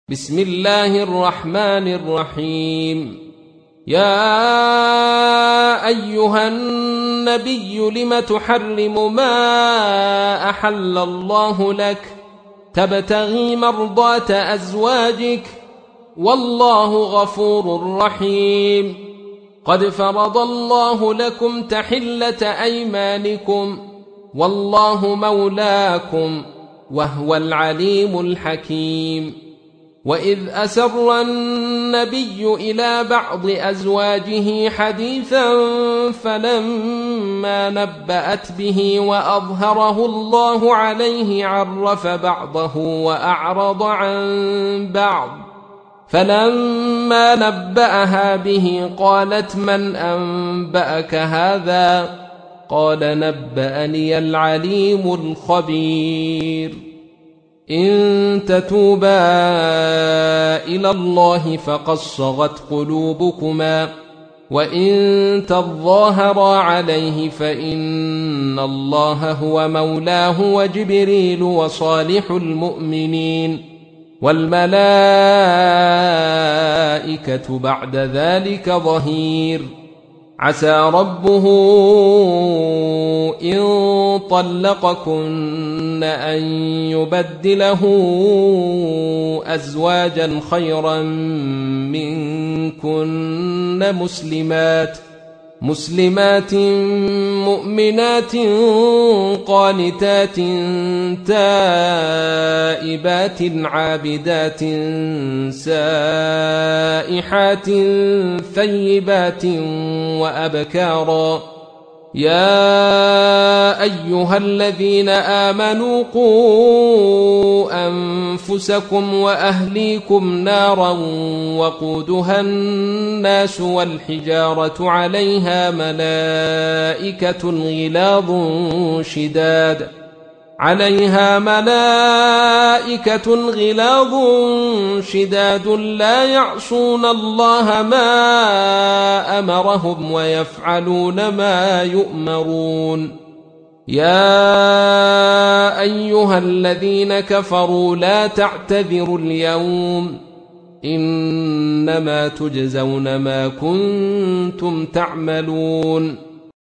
بسم الله الرحمن الرحيم. يا أيها النبي لم تحرم ما أحل الله لك تبتغي مرضات أزواجك والله غفور رحيم. قد فرض الله لكم تحلة أيمانكم والله مولاكم وهو العليم الحكيم. وإذ أسر النبي إلى بعض أزواجه حديثا فلما نبأت به وأظهره الله عليه عرف بعضه وأعرض عن بعض، فلما نبأها به قالت من أنبأك هذا؟ قال نبأني العليم الخبير. إن تتوبا إلى الله فقد صغت قلوبكما وإن تظاهرا عليه فإن الله هو مولاه وجبريل وصالح المؤمنين والملائكة بعد ذلك ظهير. عسى ربه إن طلقكن أن يبدله أزواجا خيرا منكن مسلمات مؤمنات قانتات تائبات عابدات سائحات ثيبات وأبكارا. يا أيها الذين آمنوا قوا أنفسكم وأهليكم نارا وقودها الناس والحجارة عليها ملائكة غلاظ شداد لا يعصون الله ما أمرهم ويفعلون ما يؤمرون. يا أيها الذين كفروا لا تعتذروا اليوم إنما تجزون ما كنتم تعملون.